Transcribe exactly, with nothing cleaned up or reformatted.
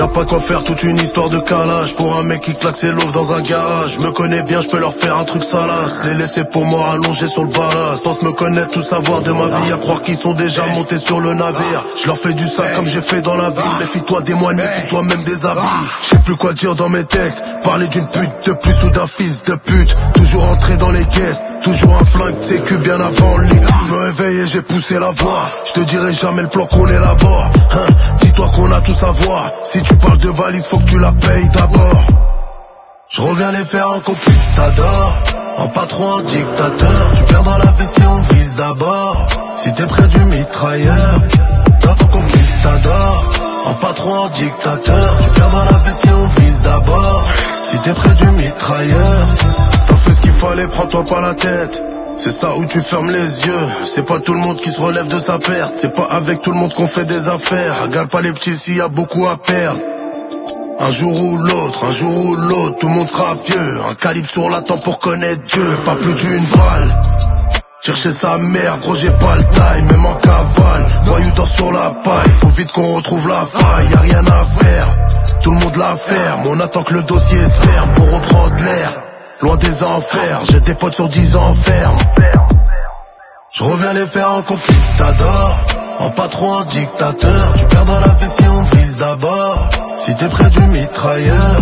pas de quoi faire toute une histoire de calage pour un mec qui claque ses loaves dans un garage. Je me connais bien, je peux leur faire un truc salace. Les laisser pour moi allongés sur le ballast. Sans me connaître, tout savoir de ma vie, à croire qu'ils sont déjà montés sur le navire. Je leur fais du sale comme j'ai fait dans la ville. Méfie-toi des moines, méfie-toi même des habits. Je sais plus quoi dire dans mes textes. Parler d'une pute de plus ou d'un fils de pute. Toujours entrer dans les caisses, toujours un flingue sécu bien avant le lit. Je me réveille et j'ai poussé la voix. Je te dirai jamais le plan qu'on élabore, hein. Dis-toi qu'on a tout à voir. Si tu parles de valise, faut que tu la payes d'abord. Je reviens les faire en conquistador, en patron, en dictateur. Tu perds dans la vie si on vise d'abord. Si t'es près du mitrailleur, dans ton conquistador, en patron, en dictateur. Tu perds dans la vie si on vise d'abord. Si t'es près du mitrailleur, t'as fait ce qu'il fallait, prends-toi pas la tête. C'est ça où tu fermes les yeux. C'est pas tout le monde qui se relève de sa perte. C'est pas avec tout le monde qu'on fait des affaires. Regarde pas les petits s'il y a beaucoup à perdre. Un jour ou l'autre, un jour ou l'autre, tout le monde sera vieux. Un calibre sur la tempe pour connaître Dieu. Pas plus d'une balle. Chercher sa mère, gros j'ai pas le taille, même en cavale. Voyou dort sur la paille, faut vite qu'on retrouve la faille. Y'a rien à faire, tout le monde la ferme. On attend que le dossier se ferme pour reprendre l'air. Loin des enfers, j'ai des potes sur dix ans ferme. Je reviens les faire en conquistador, en patron, en dictateur. Tu perds dans la vie si on vise d'abord. Si t'es près du mitrailleur,